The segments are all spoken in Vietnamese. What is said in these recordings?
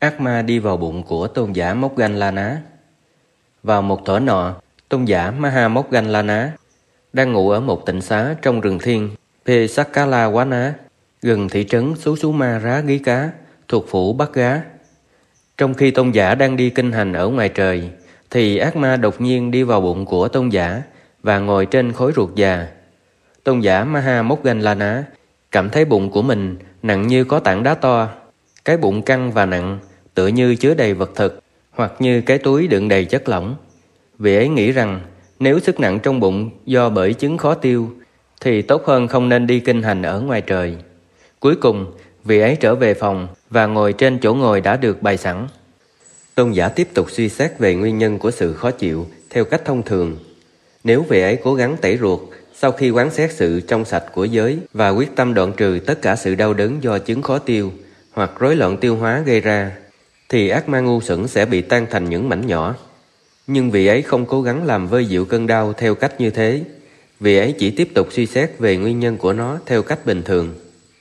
Ác ma đi vào bụng của tôn giả Moggallana. Vào một thuở nọ, tôn giả Mahamoggallana đang ngủ ở một tịnh xá trong rừng thiên Pesakalawana, gần thị trấn Susuma Rá Gí Cá, thuộc phủ Bắc Gá. Trong khi tôn giả đang đi kinh hành ở ngoài trời, thì ác ma đột nhiên đi vào bụng của tôn giả và ngồi trên khối ruột già. Tôn giả Mahamoggallana cảm thấy bụng của mình nặng như có tảng đá to. Cái bụng căng và nặng, tựa như chứa đầy vật thực, hoặc như cái túi đựng đầy chất lỏng. Vị ấy nghĩ rằng nếu sức nặng trong bụng do bởi chứng khó tiêu, thì tốt hơn không nên đi kinh hành ở ngoài trời. Cuối cùng, vị ấy trở về phòng và ngồi trên chỗ ngồi đã được bày sẵn. Tôn giả tiếp tục suy xét về nguyên nhân của sự khó chịu theo cách thông thường. Nếu vị ấy cố gắng tẩy ruột sau khi quán xét sự trong sạch của giới và quyết tâm đoạn trừ tất cả sự đau đớn do chứng khó tiêu hoặc rối loạn tiêu hóa gây ra, thì ác ma ngu xuẩn sẽ bị tan thành những mảnh nhỏ. Nhưng vị ấy không cố gắng làm vơi dịu cơn đau theo cách như thế. Vị ấy chỉ tiếp tục suy xét về nguyên nhân của nó theo cách bình thường.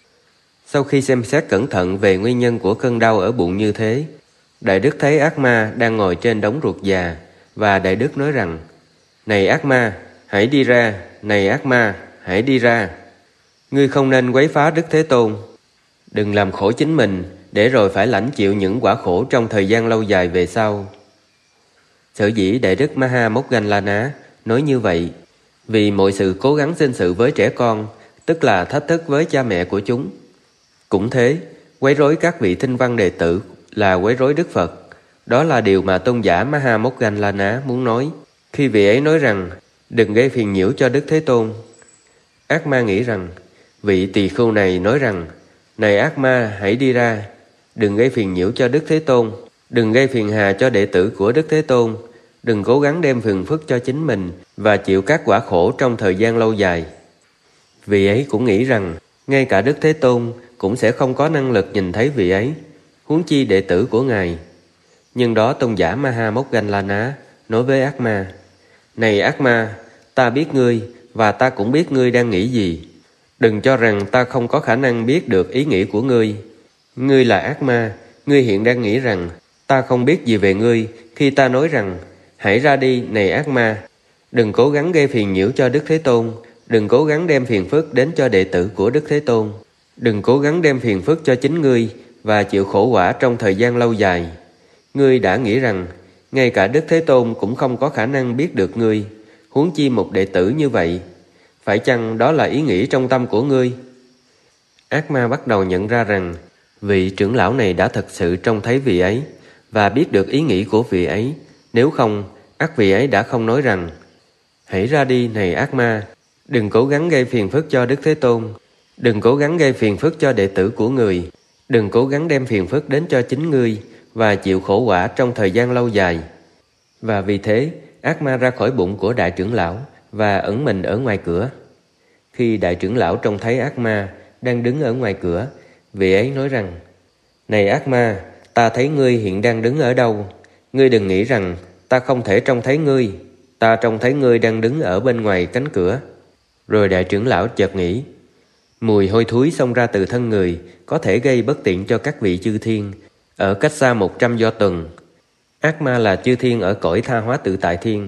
Sau khi xem xét cẩn thận về nguyên nhân của cơn đau ở bụng như thế, Đại Đức thấy ác ma đang ngồi trên đống ruột già, và Đại Đức nói rằng: "Này ác ma, hãy đi ra! Này ác ma, hãy đi ra! Ngươi không nên quấy phá Đức Thế Tôn. Đừng làm khổ chính mình, để rồi phải lãnh chịu những quả khổ trong thời gian lâu dài về sau." Sở dĩ Đại Đức Mahamoggallana nói như vậy, vì mọi sự cố gắng sinh sự với trẻ con, tức là thách thức với cha mẹ của chúng. Cũng thế, quấy rối các vị thinh văn đệ tử là quấy rối Đức Phật. Đó là điều mà tôn giả Mahamoggallana muốn nói khi vị ấy nói rằng đừng gây phiền nhiễu cho Đức Thế Tôn. Ác ma nghĩ rằng vị tỳ khưu này nói rằng: "Này ác ma, hãy đi ra! Đừng gây phiền nhiễu cho Đức Thế Tôn, đừng gây phiền hà cho đệ tử của Đức Thế Tôn, đừng cố gắng đem phiền phức cho chính mình và chịu các quả khổ trong thời gian lâu dài." Vị ấy cũng nghĩ rằng ngay cả Đức Thế Tôn cũng sẽ không có năng lực nhìn thấy vị ấy, huống chi đệ tử của Ngài. Nhưng đó tôn giả Mahamoggallana nói với ác ma: "Này ác ma, ta biết ngươi và ta cũng biết ngươi đang nghĩ gì. Đừng cho rằng ta không có khả năng biết được ý nghĩ của ngươi. Ngươi là ác ma, ngươi hiện đang nghĩ rằng ta không biết gì về ngươi khi ta nói rằng: hãy ra đi, này ác ma! Đừng cố gắng gây phiền nhiễu cho Đức Thế Tôn, đừng cố gắng đem phiền phức đến cho đệ tử của Đức Thế Tôn, đừng cố gắng đem phiền phức cho chính ngươi và chịu khổ quả trong thời gian lâu dài. Ngươi đã nghĩ rằng ngay cả Đức Thế Tôn cũng không có khả năng biết được ngươi, huống chi một đệ tử như vậy. Phải chăng đó là ý nghĩ trong tâm của ngươi?" Ác ma bắt đầu nhận ra rằng vị trưởng lão này đã thật sự trông thấy vị ấy và biết được ý nghĩ của vị ấy. Nếu không, ắt vị ấy đã không nói rằng: "Hãy ra đi, này ác ma! Đừng cố gắng gây phiền phức cho Đức Thế Tôn, đừng cố gắng gây phiền phức cho đệ tử của người, đừng cố gắng đem phiền phức đến cho chính ngươi và chịu khổ quả trong thời gian lâu dài." Và vì thế, ác ma ra khỏi bụng của đại trưởng lão và ẩn mình ở ngoài cửa. Khi đại trưởng lão trông thấy ác ma đang đứng ở ngoài cửa, vị ấy nói rằng: "Này ác ma, ta thấy ngươi hiện đang đứng ở đâu. Ngươi đừng nghĩ rằng ta không thể trông thấy ngươi. Ta trông thấy ngươi đang đứng ở bên ngoài cánh cửa." Rồi đại trưởng lão chợt nghĩ: mùi hôi thối xông ra từ thân người có thể gây bất tiện cho các vị chư thiên ở cách xa 100 do tuần. Ác ma là chư thiên ở cõi tha hóa tự tại thiên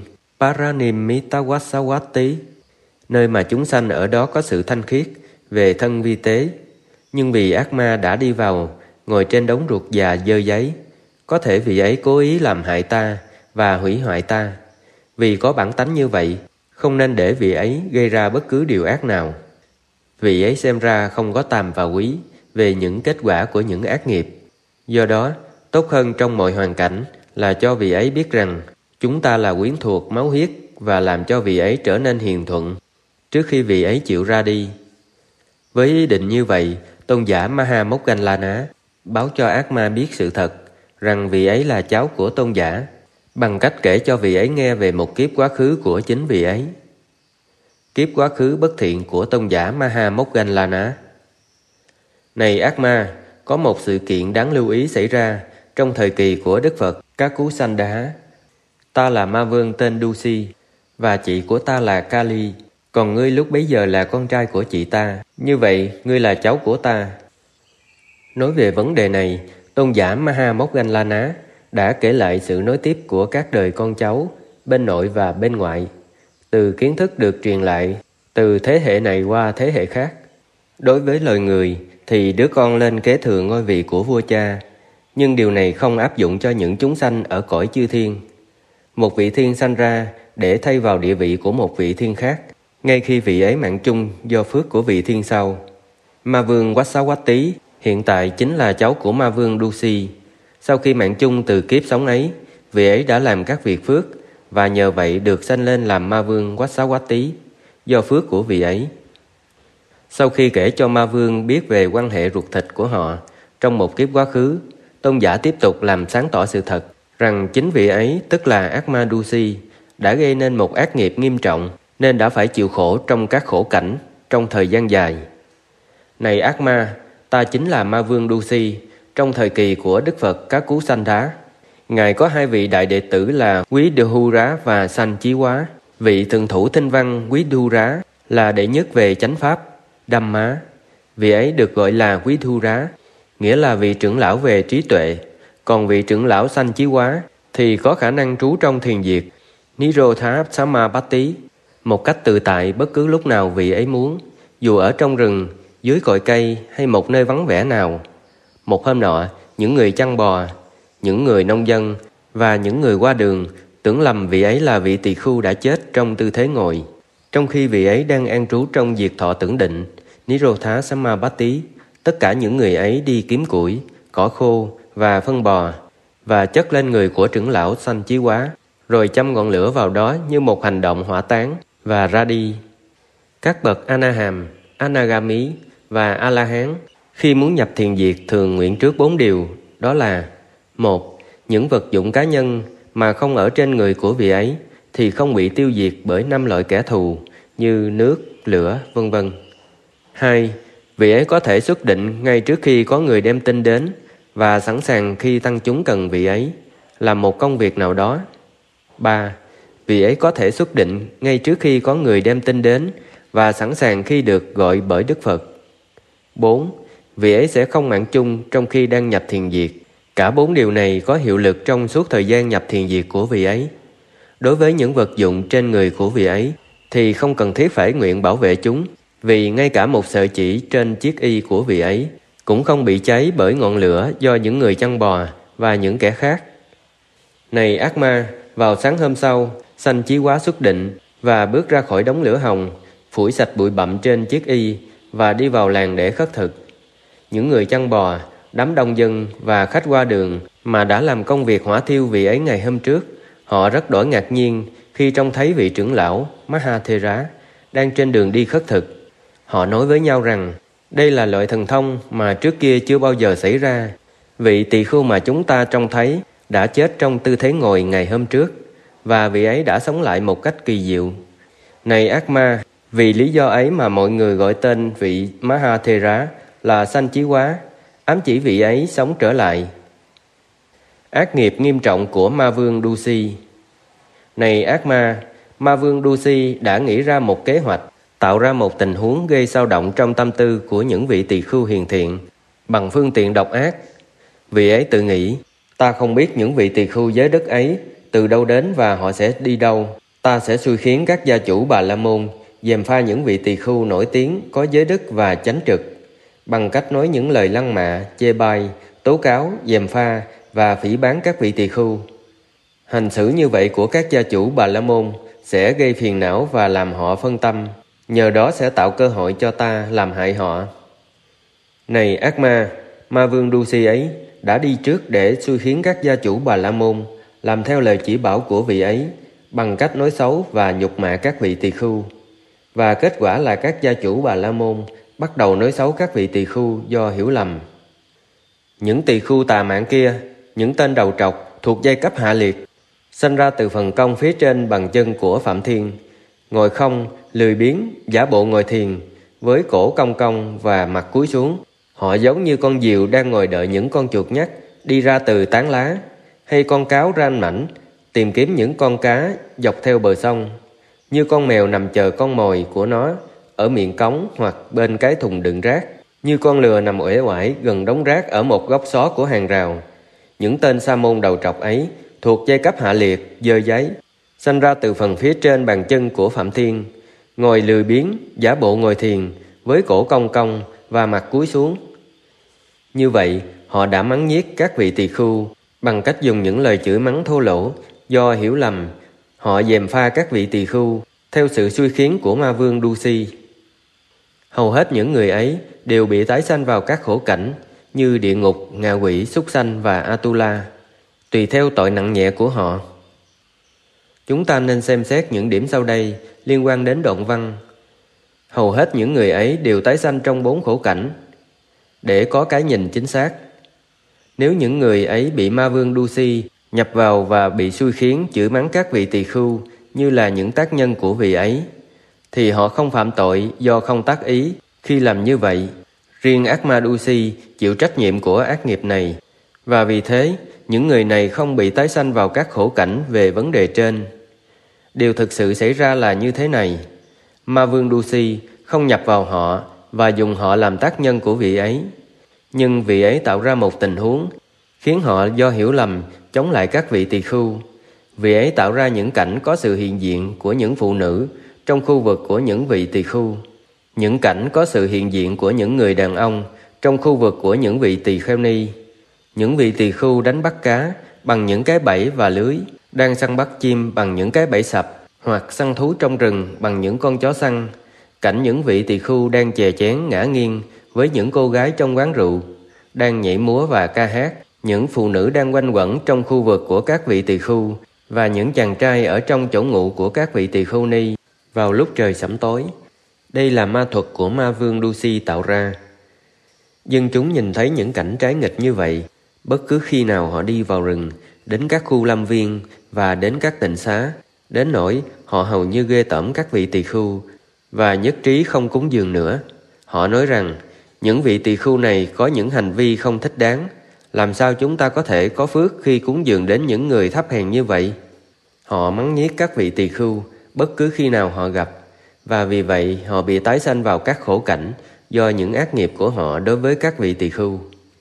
Paranimittawasawati, nơi mà chúng sanh ở đó có sự thanh khiết về thân vi tế. Nhưng vì ác ma đã đi vào ngồi trên đống ruột già dơ giấy, có thể vị ấy cố ý làm hại ta và hủy hoại ta. Vì có bản tánh như vậy, không nên để vị ấy gây ra bất cứ điều ác nào. Vị ấy xem ra không có tàm và quý về những kết quả của những ác nghiệp. Do đó, tốt hơn trong mọi hoàn cảnh là cho vị ấy biết rằng chúng ta là quyến thuộc máu huyết và làm cho vị ấy trở nên hiền thuận trước khi vị ấy chịu ra đi. Với ý định như vậy, tôn giả Mahamoggallana báo cho ác ma biết sự thật rằng vị ấy là cháu của tôn giả, bằng cách kể cho vị ấy nghe về một kiếp quá khứ của chính vị ấy. Kiếp quá khứ bất thiện của tôn giả Mahamoggallana. Này ác ma, có một sự kiện đáng lưu ý xảy ra trong thời kỳ của Đức Phật Kakusandha. Ta là ma vương tên Dusi, và chị của ta là Kali, còn ngươi lúc bấy giờ là con trai của chị ta. Như vậy, ngươi là cháu của ta. Nói về vấn đề này, tôn giả Maha Moggallana đã kể lại sự nối tiếp của các đời con cháu bên nội và bên ngoại, từ kiến thức được truyền lại từ thế hệ này qua thế hệ khác. Đối với loài người thì đứa con lên kế thừa ngôi vị của vua cha, nhưng điều này không áp dụng cho những chúng sanh ở cõi chư thiên. Một vị thiên sanh ra để thay vào địa vị của một vị thiên khác, ngay khi vị ấy mạng chung do phước của vị thiên sau. Ma vương Vassavatti hiện tại chính là cháu của ma vương Dusi. Sau khi mạng chung từ kiếp sống ấy, vị ấy đã làm các việc phước và nhờ vậy được sanh lên làm ma vương Vassavatti do phước của vị ấy. Sau khi kể cho ma vương biết về quan hệ ruột thịt của họ trong một kiếp quá khứ, tôn giả tiếp tục làm sáng tỏ sự thật rằng chính vị ấy, tức là ác ma Dusi, đã gây nên một ác nghiệp nghiêm trọng nên đã phải chịu khổ trong các khổ cảnh trong thời gian dài. Này ác ma, ta chính là ma vương Dusi trong thời kỳ của Đức Phật Các Cú Sanh Đá. Ngài có hai vị đại đệ tử là Quý Dhura và Sanh Chí Quá. Vị thượng thủ thinh văn Quý Dhura là đệ nhất về chánh pháp Dhamma. Vị ấy được gọi là Quý Dhura, nghĩa là vị trưởng lão về trí tuệ. Còn vị trưởng lão Sanh Chí Quá thì có khả năng trú trong thiền diệt Nirodha Samapatti một cách tự tại bất cứ lúc nào vị ấy muốn, dù ở trong rừng, dưới cội cây hay một nơi vắng vẻ nào. Một hôm nọ, những người chăn bò, những người nông dân và những người qua đường tưởng lầm vị ấy là vị tỳ khưu đã chết trong tư thế ngồi. Trong khi vị ấy đang an trú trong diệt thọ tưởng định Nirodha Samapatti, tất cả những người ấy đi kiếm củi, cỏ khô và phân bò và chất lên người của trưởng lão Sanh Chí Quá, rồi châm ngọn lửa vào đó như một hành động hỏa táng và ra đi. Các bậc Anaham, Anagami và A-la-hán khi muốn nhập thiền diệt thường nguyện trước 4 điều, đó là: 1. Những vật dụng cá nhân mà không ở trên người của vị ấy thì không bị tiêu diệt bởi 5 loại kẻ thù như nước, lửa, vân vân. 2. Vị ấy có thể xuất định ngay trước khi có người đem tin đến và sẵn sàng khi tăng chúng cần vị ấy làm một công việc nào đó. 3. Vị ấy có thể xuất định ngay trước khi có người đem tin đến và sẵn sàng khi được gọi bởi Đức Phật. 4. Vị ấy sẽ không mạng chung trong khi đang nhập thiền diệt. Cả 4 điều này có hiệu lực trong suốt thời gian nhập thiền diệt của vị ấy. Đối với những vật dụng trên người của vị ấy thì không cần thiết phải nguyện bảo vệ chúng, vì ngay cả một sợi chỉ trên chiếc y của vị ấy cũng không bị cháy bởi ngọn lửa do những người chăn bò và những kẻ khác. Này ác ma, vào sáng hôm sau, Sanh Chí Quá xuất định và bước ra khỏi đống lửa hồng, phủi sạch bụi bặm trên chiếc y và đi vào làng để khất thực. Những người chăn bò, đám đông dân và khách qua đường mà đã làm công việc hỏa thiêu vị ấy ngày hôm trước, họ rất đổi ngạc nhiên khi trông thấy vị trưởng lão Mahathera đang trên đường đi khất thực. Họ nói với nhau rằng đây là loại thần thông mà trước kia chưa bao giờ xảy ra. Vị tỳ khưu mà chúng ta trông thấy đã chết trong tư thế ngồi ngày hôm trước, và vị ấy đã sống lại một cách kỳ diệu. Này ác ma, vì lý do ấy mà mọi người gọi tên vị Mahathera là Sanh Chí Quá, ám chỉ vị ấy sống trở lại. Ác nghiệp nghiêm trọng của ma vương Dusi. Này ác ma, ma vương Dusi đã nghĩ ra một kế hoạch, tạo ra một tình huống gây xao động trong tâm tư của những vị tỳ khưu hiền thiện bằng phương tiện độc ác. Vị ấy tự nghĩ, ta không biết những vị tỳ khưu giới đất ấy từ đâu đến và họ sẽ đi đâu. Ta sẽ xui khiến các gia chủ Bà La Môn gièm pha những vị tỳ khưu nổi tiếng có giới đức và chánh trực bằng cách nói những lời lăng mạ, chê bai, tố cáo, gièm pha và phỉ báng các vị tỳ khưu. Hành xử như vậy của các gia chủ Bà La Môn sẽ gây phiền não và làm họ phân tâm, nhờ đó sẽ tạo cơ hội cho ta làm hại họ. Này ác ma, ma vương Dusi ấy đã đi trước để xui khiến các gia chủ Bà La Môn làm theo lời chỉ bảo của vị ấy bằng cách nói xấu và nhục mạ các vị tỳ khưu. Và kết quả là các gia chủ Bà La Môn bắt đầu nói xấu các vị tỳ khưu do hiểu lầm. Những tỳ khưu tà mạn kia, những tên đầu trọc thuộc giai cấp hạ liệt, sanh ra từ phần cong phía trên bàn chân của Phạm Thiên, ngồi không, lười biếng, giả bộ ngồi thiền, với cổ cong cong và mặt cúi xuống. Họ giống như con diều đang ngồi đợi những con chuột nhắt đi ra từ tán lá, hay con cáo ranh mảnh tìm kiếm những con cá dọc theo bờ sông, như con mèo nằm chờ con mồi của nó ở miệng cống hoặc bên cái thùng đựng rác. Như con lừa nằm uể oải gần đống rác ở một góc xó của hàng rào. Những tên sa môn đầu trọc ấy thuộc giai cấp hạ liệt, dơ giấy, sanh ra từ phần phía trên bàn chân của Phạm Thiên, ngồi lười biếng, giả bộ ngồi thiền, với cổ cong cong và mặt cúi xuống. Như vậy, họ đã mắng nhiếc các vị tỳ khưu bằng cách dùng những lời chửi mắng thô lỗ. Do hiểu lầm, họ gièm pha các vị tỳ khưu theo sự xui khiến của ma vương Dusi. Hầu hết những người ấy đều bị tái sanh vào các khổ cảnh như địa ngục, ngạ quỷ, súc sanh và Atula, tùy theo tội nặng nhẹ của họ. Chúng ta nên xem xét những điểm sau đây liên quan đến đoạn văn. Hầu hết những người ấy đều tái sanh trong 4 khổ cảnh. Để có cái nhìn chính xác, nếu những người ấy bị ma vương Dusi nhập vào và bị xui khiến chửi mắng các vị tỳ khưu như là những tác nhân của vị ấy, thì họ không phạm tội do không tác ý khi làm như vậy. Riêng ác ma Dusi chịu trách nhiệm của ác nghiệp này, và vì thế những người này không bị tái sanh vào các khổ cảnh về vấn đề trên. Điều thực sự xảy ra là như thế này: ma vương Dusi không nhập vào họ và dùng họ làm tác nhân của vị ấy, nhưng vị ấy tạo ra một tình huống khiến họ do hiểu lầm chống lại các vị tỳ khưu. Vị ấy tạo ra những cảnh có sự hiện diện của những phụ nữ trong khu vực của những vị tỳ khưu, những cảnh có sự hiện diện của những người đàn ông trong khu vực của những vị tỳ kheo ni. Những vị tỳ khưu đánh bắt cá bằng những cái bẫy và lưới, đang săn bắt chim bằng những cái bẫy sập, hoặc săn thú trong rừng bằng những con chó săn. Cảnh những vị tỳ khưu đang chè chén ngã nghiêng với những cô gái trong quán rượu, đang nhảy múa và ca hát. Những phụ nữ đang quanh quẩn trong khu vực của các vị tỳ khưu, và những chàng trai ở trong chỗ ngụ của các vị tỳ khưu ni vào lúc trời sẫm tối. Đây là ma thuật của ma vương Dusi tạo ra. Dân chúng nhìn thấy những cảnh trái nghịch như vậy bất cứ khi nào họ đi vào rừng, đến các khu lâm viên và đến các tịnh xá, đến nỗi họ hầu như ghê tởm các vị tỳ khưu và nhất trí không cúng dường nữa. Họ nói rằng những vị tỳ khưu này có những hành vi không thích đáng. Làm sao chúng ta có thể có phước khi cúng dường đến những người thấp hèn như vậy? Họ mắng nhiếc các vị tỳ khưu bất cứ khi nào họ gặp, và vì vậy họ bị tái sanh vào các khổ cảnh do những ác nghiệp của họ đối với các vị tỳ khưu.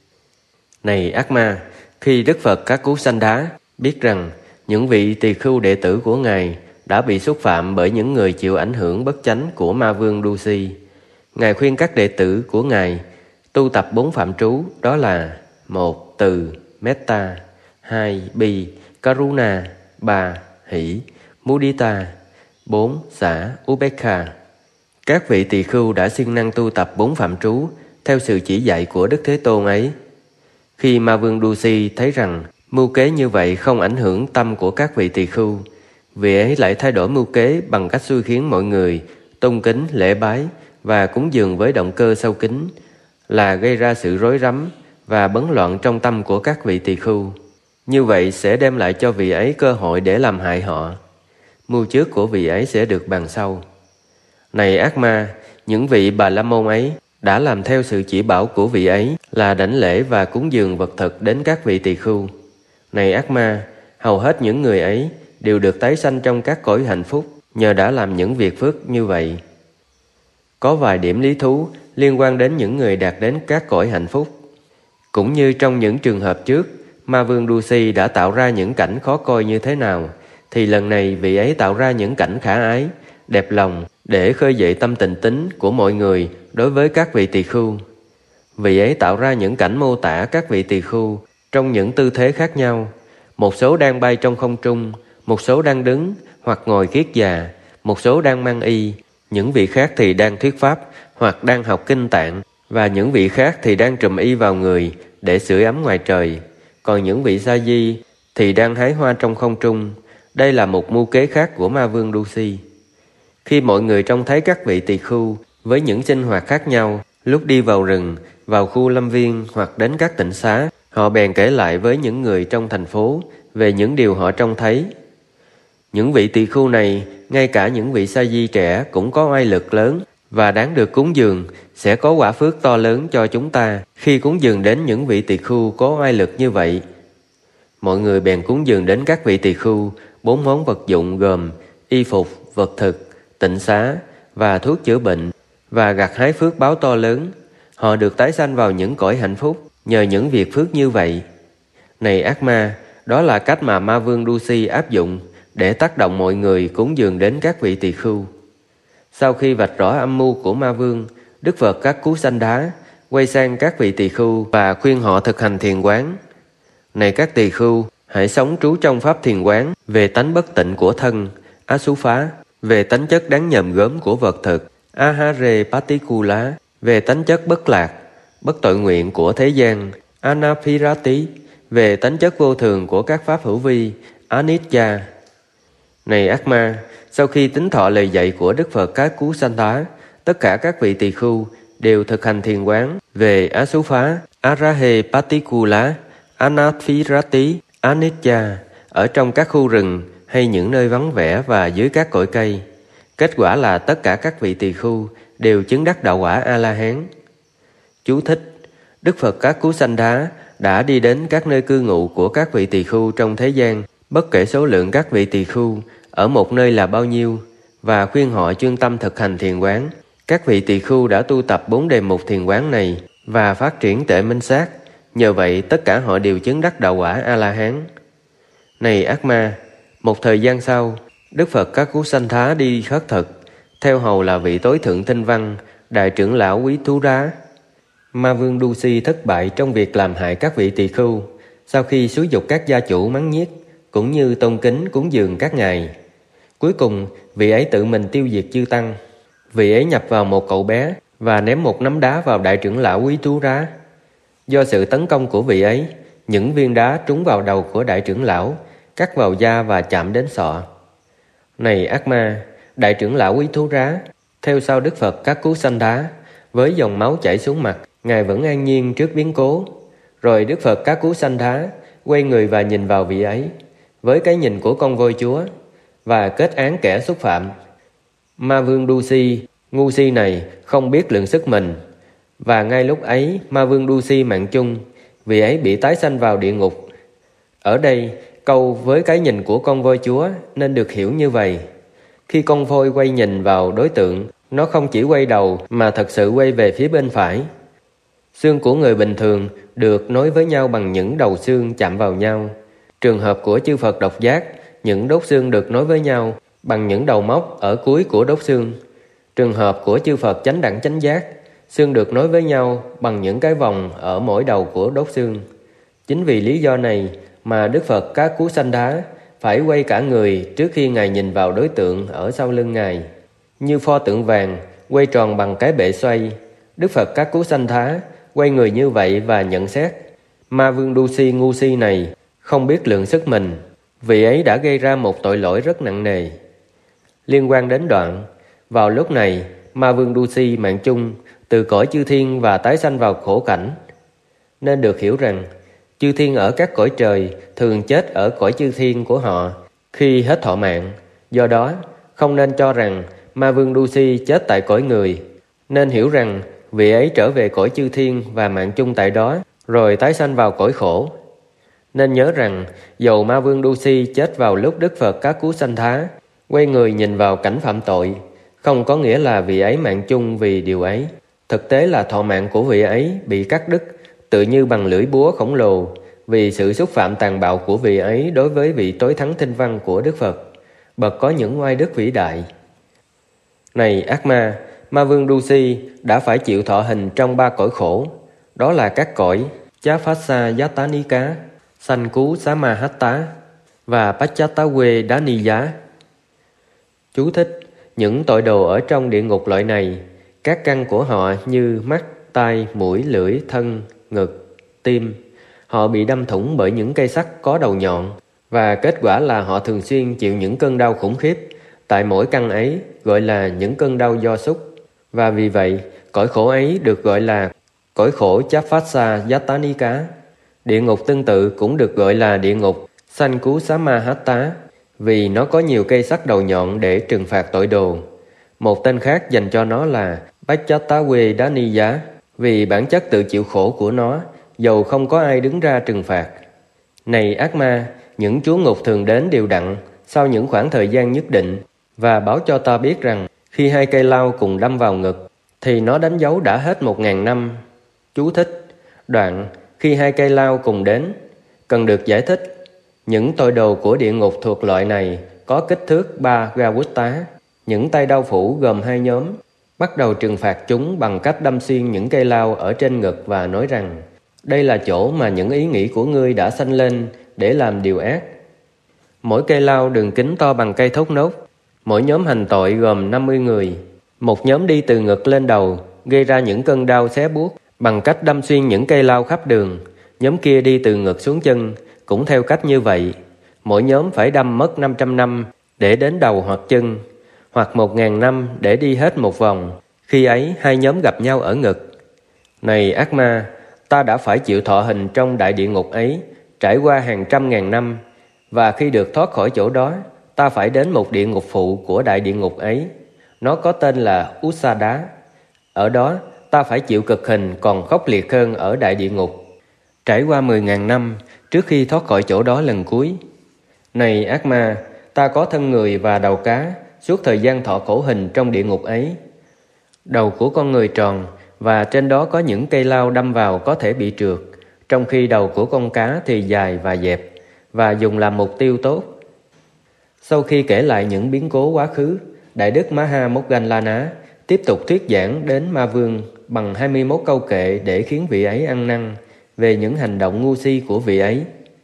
Này ác ma, khi Đức Phật Các Cú Sanh Đá biết rằng những vị tỳ khưu đệ tử của Ngài đã bị xúc phạm bởi những người chịu ảnh hưởng bất chánh của ma vương Dusi, Ngài khuyên các đệ tử của Ngài tu tập 4 phạm trú, đó là: 1. Từ, Metta; 2. Bi, Karuna; 3. Hỷ, Mudita; 4. Xả, Ubekha. Các vị tỳ khưu đã siêng năng tu tập 4 phạm trú theo sự chỉ dạy của Đức Thế Tôn ấy. Khi ma vương Dusi thấy rằng mưu kế như vậy không ảnh hưởng tâm của các vị tỳ khưu, vị ấy lại thay đổi mưu kế bằng cách xui khiến mọi người tôn kính, lễ bái và cúng dường với động cơ sâu kín, là gây ra sự rối rắm và bấn loạn trong tâm của các vị tỳ khưu. Như vậy sẽ đem lại cho vị ấy cơ hội để làm hại họ. Mưu trước của vị ấy sẽ được bàn sau. Này ác ma, những vị Bà La Môn ấy đã làm theo sự chỉ bảo của vị ấy là đảnh lễ và cúng dường vật thực đến các vị tỳ khưu. Này ác ma, hầu hết những người ấy đều được tái sanh trong các cõi hạnh phúc nhờ đã làm những việc phước như vậy. Có vài điểm lý thú liên quan đến những người đạt đến các cõi hạnh phúc. Cũng như trong những trường hợp trước, ma vương Dusi đã tạo ra những cảnh khó coi như thế nào, thì lần này vị ấy tạo ra những cảnh khả ái, đẹp lòng để khơi dậy tâm tình tín của mọi người đối với các vị tỳ khưu. Vị ấy tạo ra những cảnh mô tả các vị tỳ khưu trong những tư thế khác nhau. Một số đang bay trong không trung, một số đang đứng hoặc ngồi kiết già, một số đang mang y, những vị khác thì đang thuyết pháp hoặc đang học kinh tạng, và những vị khác thì đang trùm y vào người để sưởi ấm ngoài trời. Còn những vị sa di thì đang hái hoa trong không trung. Đây là một mưu kế khác của ma vương Dusi. Khi mọi người trông thấy các vị tỳ khưu với những sinh hoạt khác nhau, lúc đi vào rừng, vào khu lâm viên hoặc đến các tịnh xá, họ bèn kể lại với những người trong thành phố về những điều họ trông thấy. Những vị tỳ khưu này, ngay cả những vị sa di trẻ cũng có oai lực lớn và đáng được cúng dường, sẽ có quả phước to lớn cho chúng ta khi cúng dường đến những vị tỳ khưu có oai lực như vậy. Mọi người bèn cúng dường đến các vị tỳ khưu 4 món vật dụng gồm y phục, vật thực, tịnh xá và thuốc chữa bệnh, và gặt hái phước báo to lớn. Họ được tái sanh vào những cõi hạnh phúc nhờ những việc phước như vậy. Này ác ma, đó là cách mà ma vương Dusi áp dụng để tác động mọi người cúng dường đến các vị tỳ khưu. Sau khi vạch rõ âm mưu của ma vương, Đức Phật Các Cú Sanh Đá quay sang các vị tỳ khưu và khuyên họ thực hành thiền quán. Này các tỳ khưu, hãy sống trú trong pháp thiền quán về tánh bất tịnh của thân, Asúphá, về tánh chất đáng nhòm gớm của vật thực, Ahare Patikula, về tánh chất bất lạc, bất tội nguyện của thế gian, Anaphirati, về tánh chất vô thường của các pháp hữu vi, Anicca. Này ác ma, sau khi tín thọ lời dạy của Đức Phật Các Cú Sanh Đá, tất cả các vị tỳ khưu đều thực hành thiền quán về Asúphá, Arahe Patikula, Anaphirati, Anicca ở trong các khu rừng hay những nơi vắng vẻ và dưới các cội cây. Kết quả là tất cả các vị tỳ khưu đều chứng đắc đạo quả A-la-hán. Chú thích: Đức Phật Các Cú Sanh Đá đã đi đến các nơi cư ngụ của các vị tỳ khưu trong thế gian, bất kể số lượng các vị tỳ khưu ở một nơi là bao nhiêu, và khuyên họ chuyên tâm thực hành thiền quán. Các vị tỳ khưu đã tu tập 4 đề mục thiền quán này và phát triển tuệ minh sát. Nhờ vậy tất cả họ đều chứng đắc đạo quả A-la-hán. Này ác ma, một thời gian sau, Đức Phật Các Cú Sanh Đá đi khất thực, theo hầu là vị tối thượng tinh văn, đại trưởng lão Quý Thú Đá. Ma vương Dusi thất bại trong việc làm hại các vị tỳ khưu, sau khi xúi dục các gia chủ mắng nhiếc, cũng như tôn kính cúng dường các ngài. Cuối cùng, vị ấy tự mình tiêu diệt chư tăng. Vị ấy nhập vào một cậu bé và ném một nắm đá vào đại trưởng lão Quý Thú Đá. Do sự tấn công của vị ấy, những viên đá trúng vào đầu của đại trưởng lão, cắt vào da và chạm đến sọ. Này ác ma, đại trưởng lão Quý Thú Đá theo sau Đức Phật Các Cú Sanh Đá, với dòng máu chảy xuống mặt, ngài vẫn an nhiên trước biến cố. Rồi Đức Phật Các Cú Sanh Đá quay người và nhìn vào vị ấy với cái nhìn của con voi chúa và kết án kẻ xúc phạm. Ma vương Dusi, ngu si này, không biết lượng sức mình, và ngay lúc ấy ma vương Dusi mạng chung, vị ấy bị tái sanh vào địa ngục. Ở đây, câu với cái nhìn của con voi chúa nên được hiểu như vậy: khi con voi quay nhìn vào đối tượng, nó không chỉ quay đầu mà thật sự quay về phía bên phải. Xương của người bình thường được nối với nhau bằng những đầu xương chạm vào nhau. Trường hợp của chư Phật độc giác, những đốt xương được nối với nhau bằng những đầu móc ở cuối của đốt xương. Trường hợp của chư Phật chánh đẳng chánh giác, xương được nối với nhau bằng những cái vòng ở mỗi đầu của đốt xương. Chính vì lý do này mà Đức Phật Các Cú Sanh Đá phải quay cả người trước khi ngài nhìn vào đối tượng ở sau lưng ngài. Như pho tượng vàng quay tròn bằng cái bệ xoay, Đức Phật Các Cú Sanh Đá quay người như vậy và nhận xét: ma vương Dusi ngu si này không biết lượng sức mình, vị ấy đã gây ra một tội lỗi rất nặng nề. Liên quan đến đoạn, vào lúc này ma vương Dusi mạng chung từ cõi chư thiên và tái sanh vào khổ cảnh. Nên được hiểu rằng chư thiên ở các cõi trời thường chết ở cõi chư thiên của họ khi hết thọ mạng. Do đó không nên cho rằng ma vương Dusi chết tại cõi người, nên hiểu rằng vị ấy trở về cõi chư thiên và mạng chung tại đó, rồi tái sanh vào cõi khổ. Nên nhớ rằng dầu ma vương Dusi chết vào lúc Đức Phật Các Cú Sanh Đá quay người nhìn vào cảnh phạm tội, không có nghĩa là vị ấy mạng chung vì điều ấy. Thực tế là thọ mạng của vị ấy bị cắt đứt tự như bằng lưỡi búa khổng lồ, vì sự xúc phạm tàn bạo của vị ấy đối với vị tối thắng tinh văn của Đức Phật, bậc có những oai đức vĩ đại. Này ác ma, ma vương Dusi đã phải chịu thọ hình trong 3 cõi khổ, đó là các cõi Chafasa Yatanika, Sanh Cú Samahatta và Pachatawe Daniya. Chú thích: những tội đồ ở trong địa ngục loại này, các căn của họ như mắt, tai, mũi, lưỡi, thân, ngực, tim, họ bị đâm thủng bởi những cây sắt có đầu nhọn, và kết quả là họ thường xuyên chịu những cơn đau khủng khiếp tại mỗi căn ấy, gọi là những cơn đau do súc. Và vì vậy, cõi khổ ấy được gọi là cõi khổ Chafasa Yatanika. Địa ngục tương tự cũng được gọi là địa ngục Sanh Cú Samahatta, vì nó có nhiều cây sắt đầu nhọn để trừng phạt tội đồ. Một tên khác dành cho nó là Pachatawe Daniya, vì bản chất tự chịu khổ của nó, dầu không có ai đứng ra trừng phạt. Này ác ma, những chúa ngục thường đến đều đặn sau những khoảng thời gian nhất định và báo cho ta biết rằng khi 2 cây lao cùng đâm vào ngực thì nó đánh dấu đã hết 1000 năm. Chú thích: Đoạn khi hai cây lao cùng đến. Cần được giải thích. Những tội đồ của địa ngục thuộc loại này có kích thước 3 gawutta. Những tay đao phủ gồm hai nhóm, bắt đầu trừng phạt chúng bằng cách đâm xuyên những cây lao ở trên ngực và nói rằng: đây là chỗ mà những ý nghĩ của ngươi đã sanh lên để làm điều ác. Mỗi cây lao đường kính to bằng cây thốt nốt. Mỗi nhóm hành tội gồm 50 người. Một nhóm đi từ ngực lên đầu, gây ra những cơn đau xé buốt bằng cách đâm xuyên những cây lao khắp đường. Nhóm kia đi từ ngực xuống chân, cũng theo cách như vậy. Mỗi nhóm phải đâm mất 500 năm để đến đầu hoặc chân, hoặc 1000 năm để đi hết một vòng. Khi ấy hai nhóm gặp nhau ở ngực. Này ác ma, ta đã phải chịu thọ hình trong đại địa ngục ấy, trải qua hàng trăm ngàn năm, và khi được thoát khỏi chỗ đó, ta phải đến một địa ngục phụ của đại địa ngục ấy. Nó có tên là Usada. Ở đó, ta phải chịu cực hình còn khốc liệt hơn ở đại địa ngục, trải qua 10.000 năm trước khi thoát khỏi chỗ đó lần cuối. Này ác ma, ta có thân người và đầu cá suốt thời gian thọ khổ hình trong địa ngục ấy. Đầu của con người tròn, và trên đó có những cây lao đâm vào có thể bị trượt, trong khi đầu của con cá thì dài và dẹp, và dùng làm mục tiêu tốt. Sau khi kể lại những biến cố quá khứ, Đại đức Maha Moggallana tiếp tục thuyết giảng đến Ma Vương bằng 21 câu kệ để khiến vị ấy ăn năn về những hành động ngu si của vị ấy.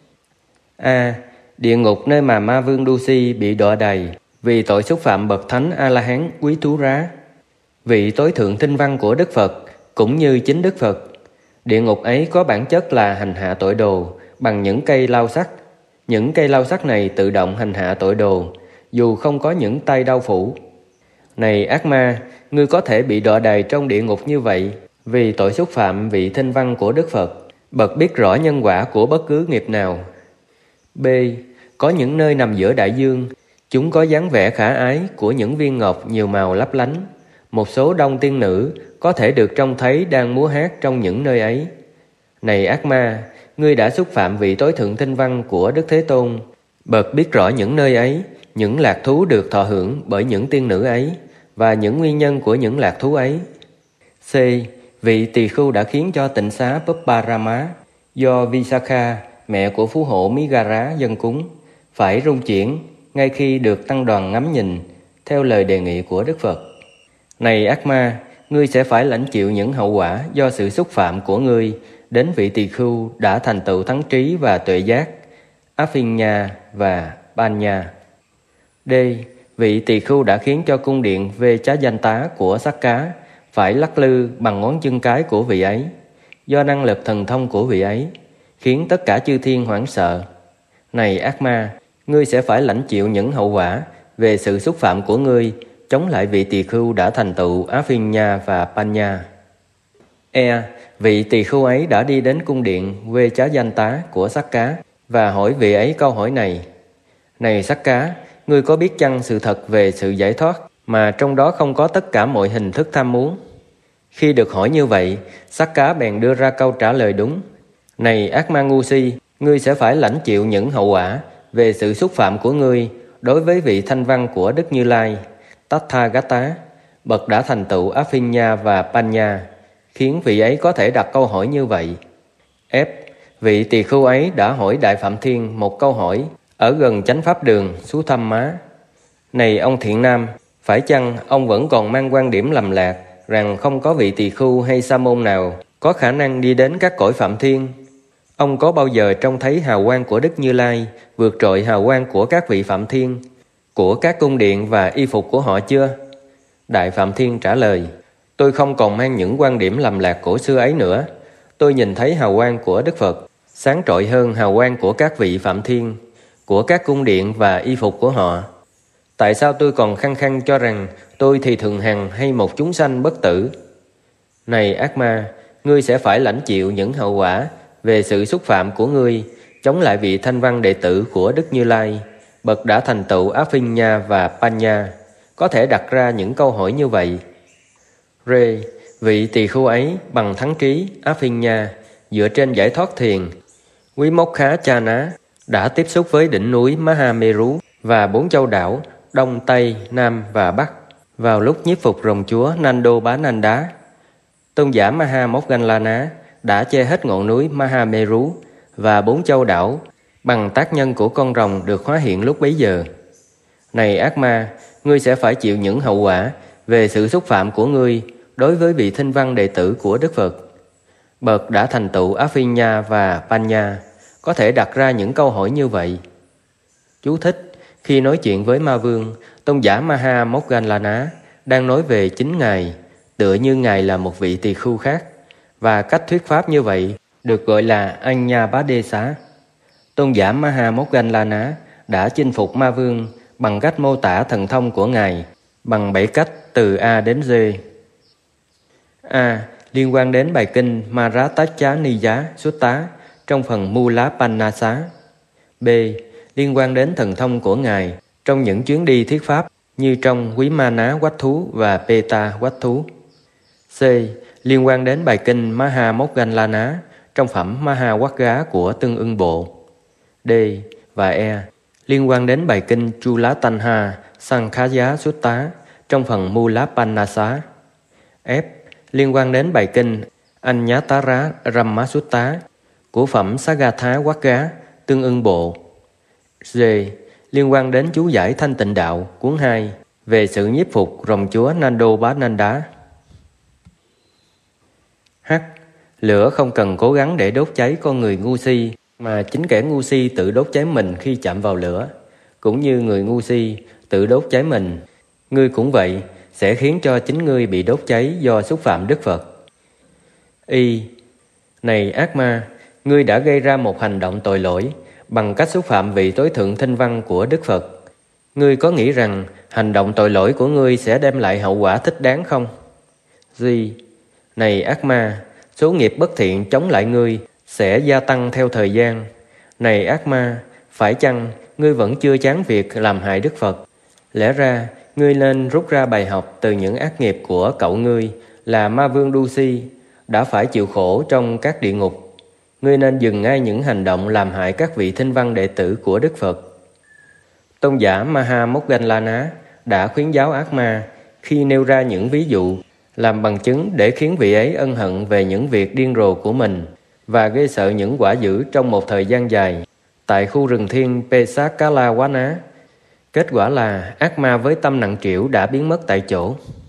A. Địa ngục nơi mà Ma Vương Dusi bị đọa đầy vì tội xúc phạm bậc thánh A-la-hán Quý Thú Rá, vị tối thượng thinh văn của Đức Phật, cũng như chính Đức Phật. Địa ngục ấy có bản chất là hành hạ tội đồ bằng những cây lao sắt. Những cây lao sắt này tự động hành hạ tội đồ, dù không có những tay đao phủ. Này ác ma, ngươi có thể bị đọa đầy trong địa ngục như vậy vì tội xúc phạm vị thinh văn của Đức Phật, bậc biết rõ nhân quả của bất cứ nghiệp nào. B. Có những nơi nằm giữa đại dương, chúng có dáng vẻ khả ái của những viên ngọc nhiều màu lấp lánh. Một số đông tiên nữ có thể được trông thấy đang múa hát trong những nơi ấy. Này ác ma, ngươi đã xúc phạm vị tối thượng thinh văn của Đức Thế Tôn, bậc biết rõ những nơi ấy, những lạc thú được thọ hưởng bởi những tiên nữ ấy, và những nguyên nhân của những lạc thú ấy. C. Vị tỳ khưu đã khiến cho tịnh xá Pupparama do Visakha, mẹ của phú hộ Migara dâng cúng, phải rung chuyển ngay khi được tăng đoàn ngắm nhìn theo lời đề nghị của Đức Phật. Này ác ma, ngươi sẽ phải lãnh chịu những hậu quả do sự xúc phạm của ngươi đến vị tỳ khưu đã thành tựu thắng trí và tuệ giác, Afinya và Panya. D. Vị tỳ khưu đã khiến cho cung điện Vechajanta của Sắc Cá phải lắc lư bằng ngón chân cái của vị ấy, do năng lực thần thông của vị ấy, khiến tất cả chư thiên hoảng sợ. Này ác ma, ngươi sẽ phải lãnh chịu những hậu quả về sự xúc phạm của ngươi chống lại vị tỳ khưu đã thành tựu Afinya và Panya. E. Vị tỳ khưu ấy đã đi đến cung điện Vechajanta của Sắc Cá và hỏi vị ấy câu hỏi này: Này Sắc Cá, ngươi có biết chăng sự thật về sự giải thoát mà trong đó không có tất cả mọi hình thức tham muốn? Khi được hỏi như vậy, Sắc Cá bèn đưa ra câu trả lời đúng: Này ác ma ngu si, ngươi sẽ phải lãnh chịu những hậu quả về sự xúc phạm của ngươi đối với vị thanh văn của Đức Như Lai, Tathagata, bậc đã thành tựu Afinya và Panya, khiến vị ấy có thể đặt câu hỏi như vậy. F. Vị tỳ khưu ấy đã hỏi Đại Phạm Thiên một câu hỏi ở gần chánh pháp đường Sutthamma: Này ông thiện nam, phải chăng ông vẫn còn mang quan điểm lầm lạc rằng không có vị tỳ khưu hay sa môn nào có khả năng đi đến các cõi Phạm Thiên? Ông có bao giờ trông thấy hào quang của Đức Như Lai vượt trội hào quang của các vị Phạm Thiên, của các cung điện và y phục của họ chưa? Đại Phạm Thiên trả lời: Tôi không còn mang những quan điểm lầm lạc cổ xưa ấy nữa. Tôi nhìn thấy hào quang của Đức Phật sáng trội hơn hào quang của các vị Phạm Thiên, của các cung điện và y phục của họ. Tại sao tôi còn khăng khăng cho rằng tôi thì thường hằng hay một chúng sanh bất tử? Này ác ma, ngươi sẽ phải lãnh chịu những hậu quả về sự xúc phạm của ngươi chống lại vị thanh văn đệ tử của Đức Như Lai, bậc đã thành tựu Afinya và Panya, có thể đặt ra những câu hỏi như vậy. R. Vị tỳ khưu ấy bằng thắng trí Afinya dựa trên giải thoát thiền Vimokha Chana đã tiếp xúc với đỉnh núi Mahameru và 4 châu đảo Đông, Tây, Nam và Bắc vào lúc nhiếp phục rồng chúa Nando Bá Nanda. Tôn giả Maha Moggallana đã che hết ngọn núi Mahameru và 4 châu đảo bằng tác nhân của con rồng được hóa hiện lúc bấy giờ. Này ác ma, ngươi sẽ phải chịu những hậu quả về sự xúc phạm của ngươi đối với vị thinh văn đệ tử của Đức Phật. Bậc đã thành tựu Afinya và Panya có thể đặt ra những câu hỏi như vậy. Chú thích: khi nói chuyện với ma vương, tôn giả Maha Moggallana đang nói về chính Ngài, tựa như Ngài là một vị tỳ khưu khác, và cách thuyết pháp như vậy được gọi là Anyabadesa. Tôn giả Maha Moggallana đã chinh phục ma vương bằng cách mô tả thần thông của Ngài bằng 7 cách từ A đến Z. A. Liên quan đến bài kinh Maratachaniya Sutta trong phần Mulapanasa. B. Liên quan đến thần thông của Ngài trong những chuyến đi thuyết pháp như trong Vimana Quách Thú và Peta Quách Thú. C. Liên quan đến bài kinh Maha Moggallana trong phẩm Maha Quagga của Tương Ưng Bộ. D. Và E. Liên quan đến bài kinh Chulatanha Sankhaya Sutta trong phần Mulapanasa. F. Liên quan đến bài kinh Anyatara Ramma Sutta của phẩm Sagatha Quagga Tương Ưng Bộ. G. Liên quan đến chú giải Thanh Tịnh Đạo cuốn 2 về sự nhiếp phục rồng chúa Nando Bánanda. H. Lửa không cần cố gắng để đốt cháy con người ngu si, mà chính kẻ ngu si tự đốt cháy mình khi chạm vào lửa, cũng như người ngu si tự đốt cháy mình. Ngươi cũng vậy, sẽ khiến cho chính ngươi bị đốt cháy do xúc phạm Đức Phật. Y. Này ác ma, ngươi đã gây ra một hành động tội lỗi bằng cách xúc phạm vị tối thượng thinh văn của Đức Phật. Ngươi có nghĩ rằng hành động tội lỗi của ngươi sẽ đem lại hậu quả thích đáng không? G. Này ác ma, số nghiệp bất thiện chống lại ngươi sẽ gia tăng theo thời gian. Này ác ma, phải chăng ngươi vẫn chưa chán việc làm hại Đức Phật? Lẽ ra, ngươi nên rút ra bài học từ những ác nghiệp của cậu ngươi là ma vương Dusi đã phải chịu khổ trong các địa ngục. Ngươi nên dừng ngay những hành động làm hại các vị thinh văn đệ tử của Đức Phật. Tôn giả Maha Moggallana đã khuyến giáo ác ma khi nêu ra những ví dụ làm bằng chứng để khiến vị ấy ân hận về những việc điên rồ của mình và gây sợ những quả dữ trong một thời gian dài tại khu rừng thiên Pesakalawana. Kết quả là ác ma với tâm nặng trĩu đã biến mất tại chỗ.